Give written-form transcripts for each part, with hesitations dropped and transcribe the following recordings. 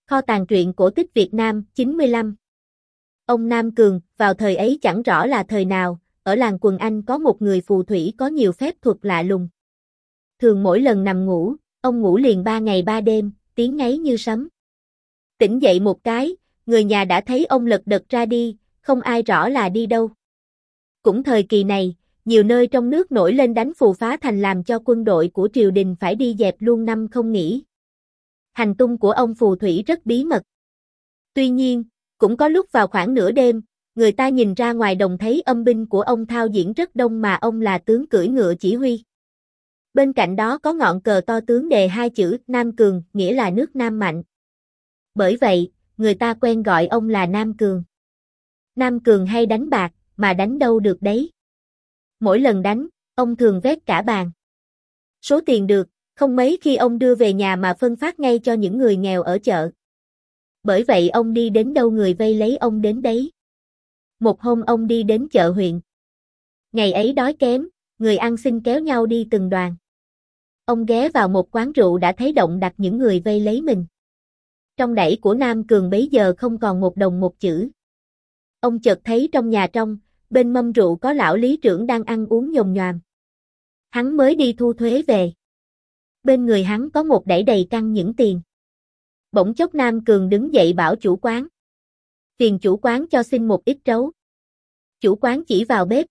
Kho tàng truyện cổ tích Việt Nam 95. Ông Nam Cường, vào thời ấy chẳng rõ là thời nào, ở làng Quần Anh có một người phù thủy có nhiều phép thuật lạ lùng. Thường mỗi lần nằm ngủ, ông ngủ liền 3 ngày 3 đêm, tiếng ngáy như sấm. Tỉnh dậy một cái, người nhà đã thấy ông lật đật ra đi, không ai rõ là đi đâu. Cũng thời kỳ này, nhiều nơi trong nước nổi lên đánh phù phá thành làm cho quân đội của triều đình phải đi dẹp luôn năm không nghỉ. Hành tung của ông phù thủy rất bí mật. Tuy nhiên, cũng có lúc vào khoảng nửa đêm, người ta nhìn ra ngoài đồng thấy âm binh của ông thao diễn rất đông mà ông là tướng cưỡi ngựa chỉ huy. Bên cạnh đó có ngọn cờ to tướng đề 2 chữ Nam Cường, nghĩa là nước Nam mạnh. Bởi vậy, người ta quen gọi ông là Nam Cường. Nam Cường hay đánh bạc, mà đánh đâu được đấy. Mỗi lần đánh, ông thường vét cả bàn. Số tiền được, không mấy khi ông đưa về nhà mà phân phát ngay cho những người nghèo ở chợ. Bởi vậy ông đi đến đâu người vây lấy ông đến đấy. Một hôm ông đi đến chợ huyện. Ngày ấy đói kém, người ăn xin kéo nhau đi từng đoàn. Ông ghé vào một quán rượu đã thấy động đặt những người vây lấy mình. Trong đẩy của Nam Cường bấy giờ không còn một đồng một chữ. Ông chợt thấy trong nhà trong, bên mâm rượu có lão lý trưởng đang ăn uống nhồm nhoàm. Hắn mới đi thu thuế về. Bên người hắn có một đẩy đầy căng những tiền. Bỗng chốc Nam Cường đứng dậy bảo chủ quán. Phiền chủ quán cho xin một ít trấu. Chủ quán chỉ vào bếp.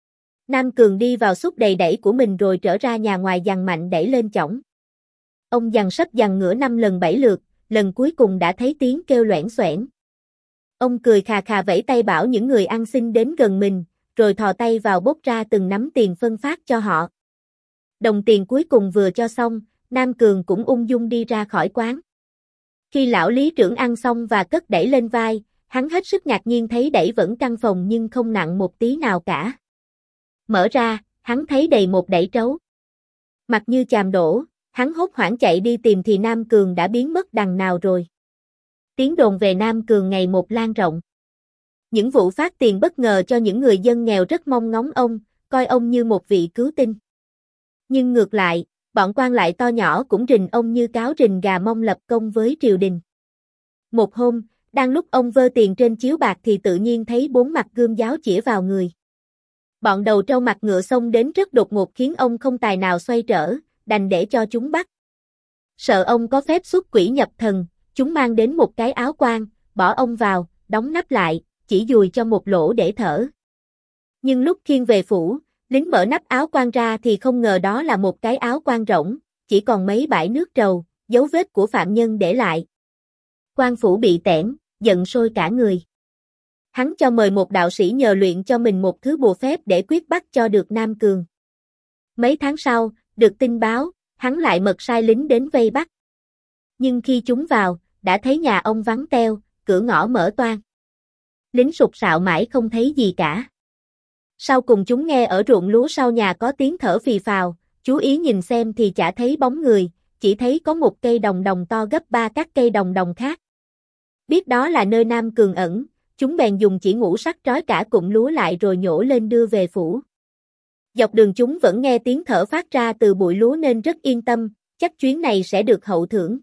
Nam Cường đi vào xúc đầy đẩy của mình rồi trở ra nhà ngoài giằng mạnh đẩy lên chõng. Ông giằng sấp giằng ngửa 5 lần 7 lượt, lần cuối cùng đã thấy tiếng kêu loẻn xoẻn. Ông cười khà khà vẫy tay bảo những người ăn xin đến gần mình, rồi thò tay vào bốc ra từng nắm tiền phân phát cho họ. Đồng tiền cuối cùng vừa cho xong, Nam Cường cũng ung dung đi ra khỏi quán. Khi lão lý trưởng ăn xong và cất đẩy lên vai, hắn hết sức ngạc nhiên thấy đẩy vẫn căng phồng nhưng không nặng một tí nào cả. Mở ra, hắn thấy đầy một đẩy trấu. Mặt như chàm đổ, hắn hốt hoảng chạy đi tìm thì Nam Cường đã biến mất đằng nào rồi. Tiếng đồn về Nam Cường ngày một lan rộng. Những vụ phát tiền bất ngờ cho những người dân nghèo rất mong ngóng ông, coi ông như một vị cứu tinh. Nhưng ngược lại, bọn quan lại to nhỏ cũng rình ông như cáo rình gà mong lập công với triều đình. Một hôm, đang lúc ông vơ tiền trên chiếu bạc thì tự nhiên thấy 4 mặt gươm giáo chĩa vào người. Bọn đầu trâu mặt ngựa xông đến rất đột ngột khiến ông không tài nào xoay trở, đành để cho chúng bắt. Sợ ông có phép xuất quỷ nhập thần, chúng mang đến một cái áo quan, bỏ ông vào, đóng nắp lại, chỉ dùi cho một lỗ để thở. Nhưng lúc khiêng về phủ, lính mở nắp áo quan ra thì không ngờ đó là một cái áo quan rỗng, chỉ còn mấy bãi nước trầu, dấu vết của phạm nhân để lại. Quan phủ bị tẻn, giận sôi cả người. Hắn cho mời một đạo sĩ nhờ luyện cho mình một thứ bùa phép để quyết bắt cho được Nam Cường. Mấy tháng sau, được tin báo, hắn lại mật sai lính đến vây bắt. Nhưng khi chúng vào, đã thấy nhà ông vắng teo, cửa ngõ mở toang. Lính sục sạo mãi không thấy gì cả. Sau cùng chúng nghe ở ruộng lúa sau nhà có tiếng thở phì phào, chú ý nhìn xem thì chả thấy bóng người, chỉ thấy có một cây đồng đồng to gấp 3 các cây đồng đồng khác. Biết đó là nơi Nam Cường ẩn, chúng bèn dùng chỉ ngũ sắc trói cả cụm lúa lại rồi nhổ lên đưa về phủ. Dọc đường chúng vẫn nghe tiếng thở phát ra từ bụi lúa nên rất yên tâm, chắc chuyến này sẽ được hậu thưởng.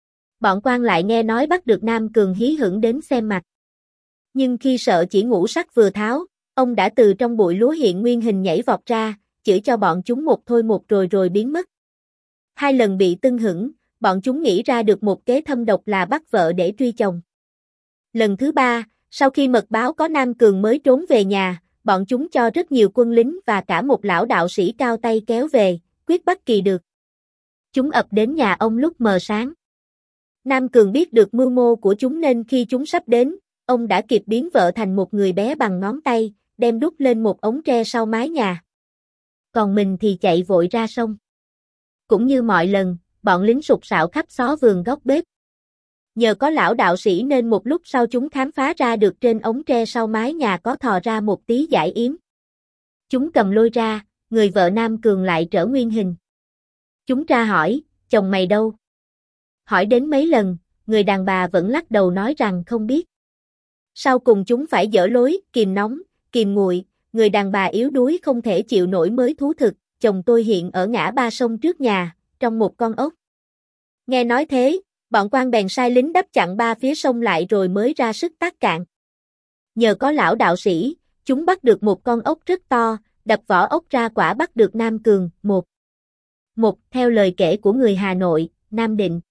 Bọn quan lại nghe nói bắt được Nam Cường hí hửng đến xem mặt. Nhưng khi sợ chỉ ngũ sắc vừa tháo, ông đã từ trong bụi lúa hiện nguyên hình nhảy vọt ra, chửi cho bọn chúng một thôi một rồi biến mất. 2 lần bị tưng hửng, bọn chúng nghĩ ra được một kế thâm độc là bắt vợ để truy chồng. Lần thứ 3, sau khi mật báo có Nam Cường mới trốn về nhà, bọn chúng cho rất nhiều quân lính và cả một lão đạo sĩ cao tay kéo về, quyết bắt kỳ được. Chúng ập đến nhà ông lúc mờ sáng. Nam Cường biết được mưu mô của chúng nên khi chúng sắp đến, ông đã kịp biến vợ thành một người bé bằng ngón tay, đem đút lên một ống tre sau mái nhà. Còn mình thì chạy vội ra sông. Cũng như mọi lần, bọn lính sục sạo khắp xó vườn góc bếp. Nhờ có lão đạo sĩ nên một lúc sau chúng khám phá ra được trên ống tre sau mái nhà có thò ra một tí dải yếm. Chúng cầm lôi ra, người vợ Nam Cường lại trở nguyên hình. Chúng tra hỏi, chồng mày đâu? Hỏi đến mấy lần, người đàn bà vẫn lắc đầu nói rằng không biết. Sau cùng chúng phải dở lối, kìm nóng, kìm nguội, người đàn bà yếu đuối không thể chịu nổi mới thú thực, chồng tôi hiện ở ngã ba sông trước nhà, trong một con ốc. Nghe nói thế, Bọn quan bèn sai lính đắp chặn ba phía sông lại rồi mới ra sức tác cạn. Nhờ có lão đạo sĩ, chúng bắt được một con ốc rất to, đập vỏ ốc ra quả bắt được Nam Cường. Theo lời kể của người Hà Nội, Nam Định.